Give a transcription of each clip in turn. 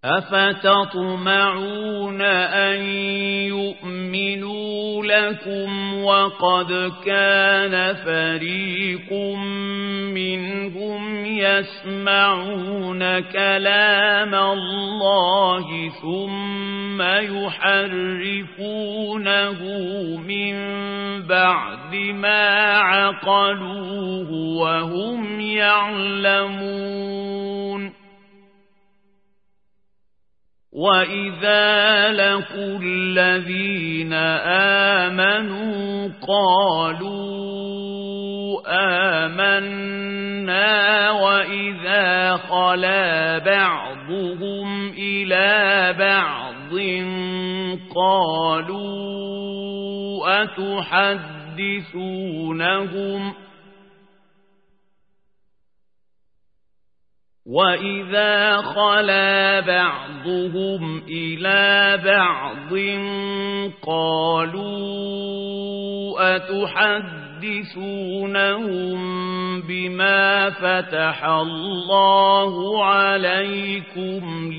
أفتطمعون أن يؤمنوا لكم وقد كان فريق منهم يسمعون كلام الله ثم يحرفونه من بعد ما عقلوه وهم يعلمون وَإِذَا لَقُوا الَّذِينَ آمَنُوا قَالُوا آمَنَّا وَإِذَا خَلَا بَعْضُهُمْ إِلَى بَعْضٍ قَالُوا أَتُحَدِّثُونَهُمْ وَإِذَا خَلَا بَعْضُهُمْ إِلَى بَعْضٍ قَالُوا أَتُحَدِّثُونَهُم بِمَا فَتَحَ اللَّهُ عَلَيْكُمْ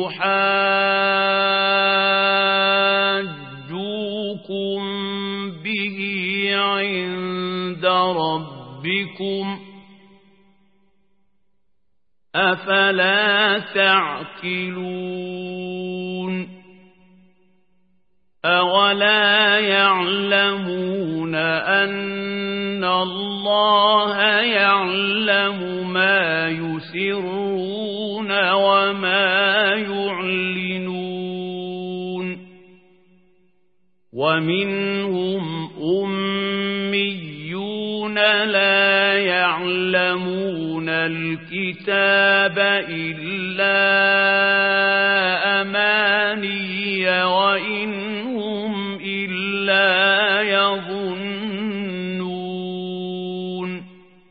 لِيُحَاجُّوكُم بِهِ عِندَ رَبِّكُمْ أَفَلَا تَعْقِلُونَ أَوَلَا يَعْلَمُونَ أَنَّ اللَّهَ يَعْلَمُ مَا يُسِرُّونَ وَمَا يُعْلِنُونَ وَمِنْهُمْ أُمِّيُّونَ لَا يَعْلَمُونَ الْكِتَابَ إِلَّا أَمَانِيَّ وَإِنْ هُمْ إِلَّا يَظُنُّونَ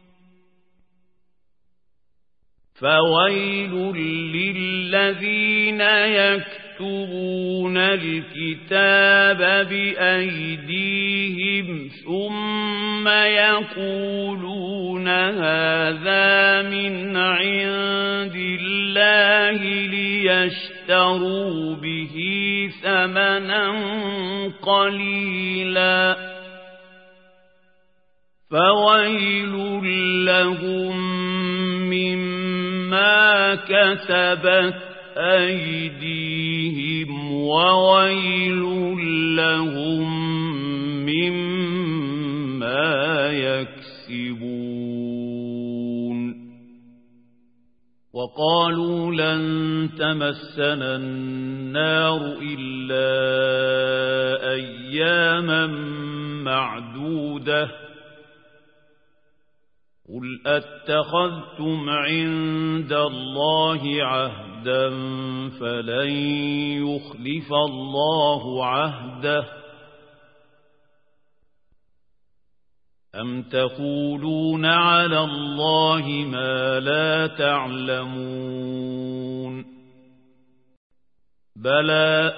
فَوَيْلٌ لِّلَّذِينَ يَكْتُبُونَ الْكِتَابَ بِأَيْدِيهِمْ ثُمَّ يَقُولُونَ هَذَا مِنْ عِندِ اللَّهِ لِيَشْتَرُوا بِهِ ثَمَنًا قَلِيلًا فَوَيْلٌ لَّهُم مِّمَّا كَسَبَتْ أَيْدِيهِمْ وَوَيْلٌ لَّهُم مِّمَّا يَكْسِبُونَ وَقَالُوا لَن تَمَسَّنَا النَّارُ إِلَّا أَيَّامًا مَّعْدُودَةً قُلْ أَتَّخَذْتُمْ عِندَ اللَّهِ عَهْدًا فَلَن يُخْلِفَ اللَّهُ عَهْدَهُ أَمْ تَقُولُونَ عَلَى اللَّهِ مَا لَا تَعْلَمُونَ بَلَى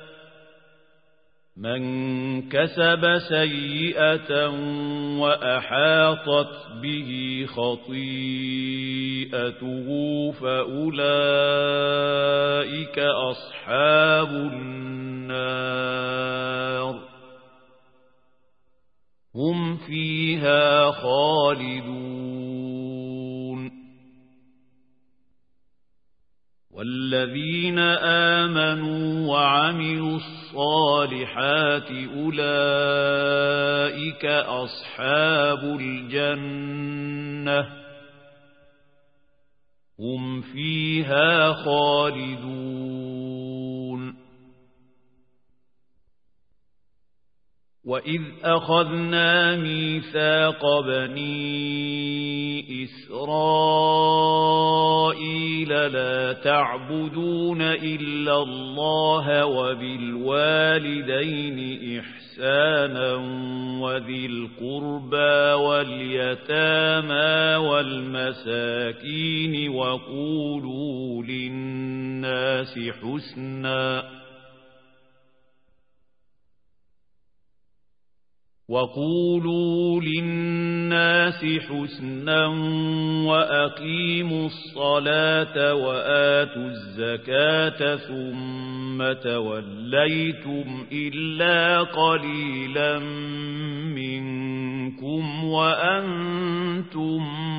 مَنْ كَسَبَ سَيِّئَةً وَأَحَاطَتْ بِهِ خَطِيئَتُهُ فَأُولَئِكَ أَصْحَابُ النَّارِ هُمْ فِيهَا خَالِدُونَ وَالَّذِينَ آمَنُوا وَعَمِلُوا الصَّالِحَاتِ أُولَئِكَ أَصْحَابُ الْجَنَّةِ هُمْ فِيهَا خَالِدُونَ وَإِذْ أَخَذْنَا مِيثَاقَ بَنِي إِسْرَائِيلَ لَا تَعْبُدُونَ إِلَّا اللَّهَ وَبِالْوَالِدَيْنِ إِحْسَانًا وَذِي الْقُرْبَى وَالْيَتَامَى وَالْمَسَاكِينِ وَقُولُوا لِلنَّاسِ حُسْنًا وقولوا للناس حسنا وأقيموا الصلاة وآتوا الزكاة ثم توليتم إلا قليلا منكم وأنتم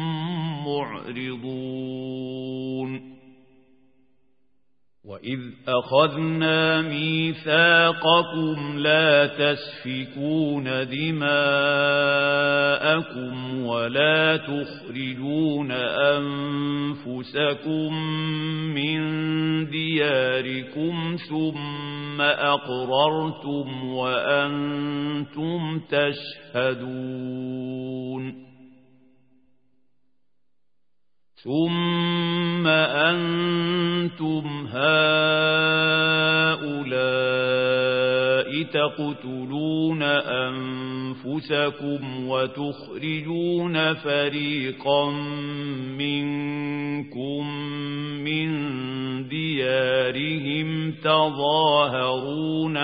معرضون وإذ أخذنا ميثاقكم لا تسفكون دماءكم ولا تخرجون أنفسكم من دياركم ثم أقررتم وأنتم تشهدون ثم أنتم هؤلاء تقتلون أنفسكم وتخرجون فريقا منكم من ديارهم تظاهرون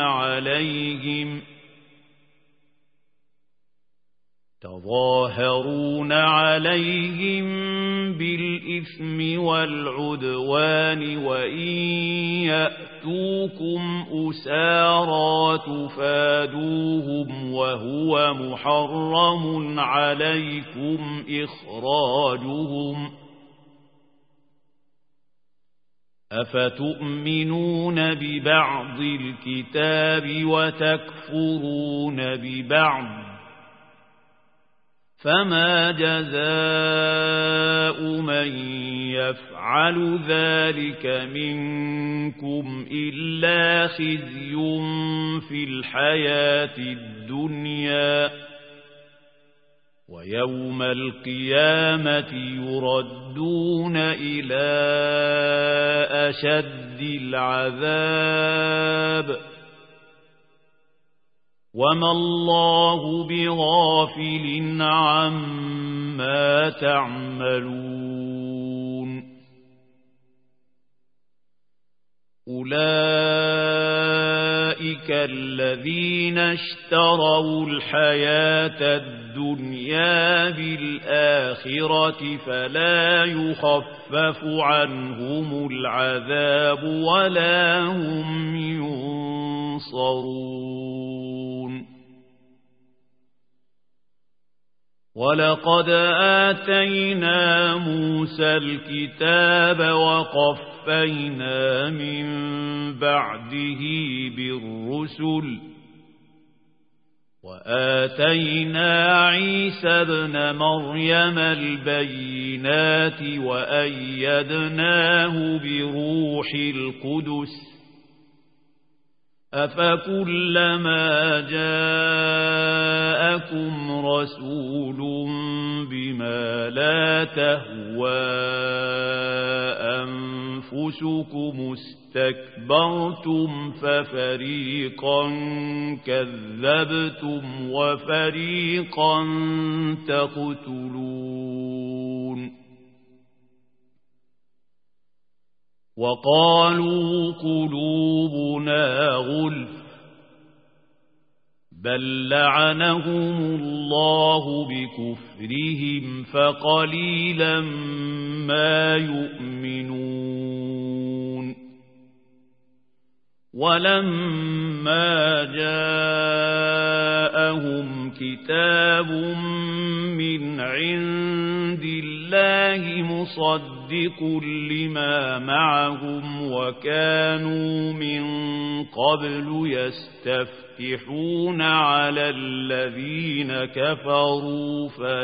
عليهم بالإثم والعدوان وإن يأتوكم أسارى تفادوهم وهو محرم عليكم إخراجهم أفتؤمنون ببعض الكتاب وتكفرون ببعض فما جزاء من يفعل ذلك منكم إلا خزي في الحياة الدنيا ويوم القيامة يردون إلى أشد العذاب وما الله بغافل عما تعملون أولئك الذين اشتروا الحياة الدنيا بالآخرة فلا يخفف عنهم العذاب ولا هم ينصرون ولقد آتينا موسى الكتاب وقفينا من بعده بالرسل وآتينا عيسى ابن مريم البينات وأيدناه بروح القدس أفكلما جاءكم رسول بما لا تهوى أنفسكم استكبرتم ففريقا كذبتم وفريقا تقتلون وقالوا قلوبنا غلف بل لعنهم الله بكفرهم فقليلا ما يؤمنون ولما جاءهم كتاب من عند الله مصدق لما معهم وكانوا من قبل يستفتحون على الذين كفروا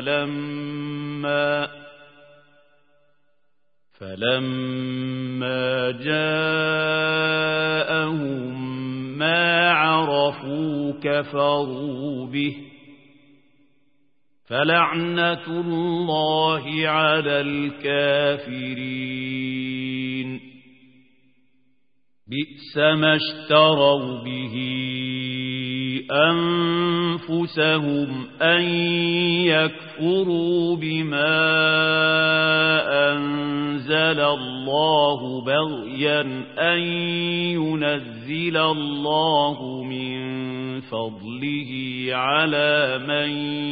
فلما جاءهم ما عرفوا كفروا به فلعنة الله على الكافرين بئس ما اشتروا به أنفسهم أن يكفروا بما أنزل الله بغيا أن ينزل الله من فضله على من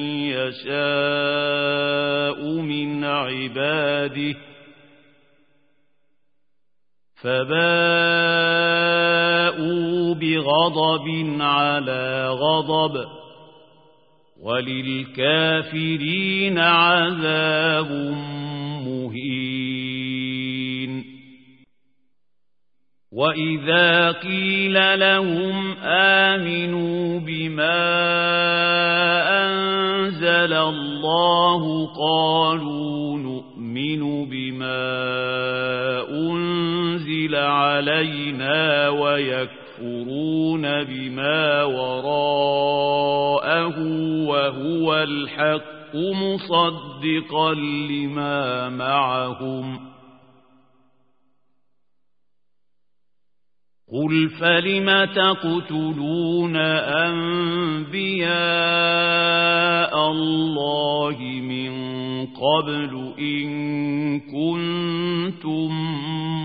يشاء من عباده فباءوا بغضب على غضب وللكافرين عذاب مهين. وإذا قيل لهم آمنوا بما أنزل الله قالوا نؤمن بما أنزل علينا ويكفرون بما وراءه وهو الحق مصدقا لما معهم قل فلم تقتلون أنبياء الله من قبل إن كنتم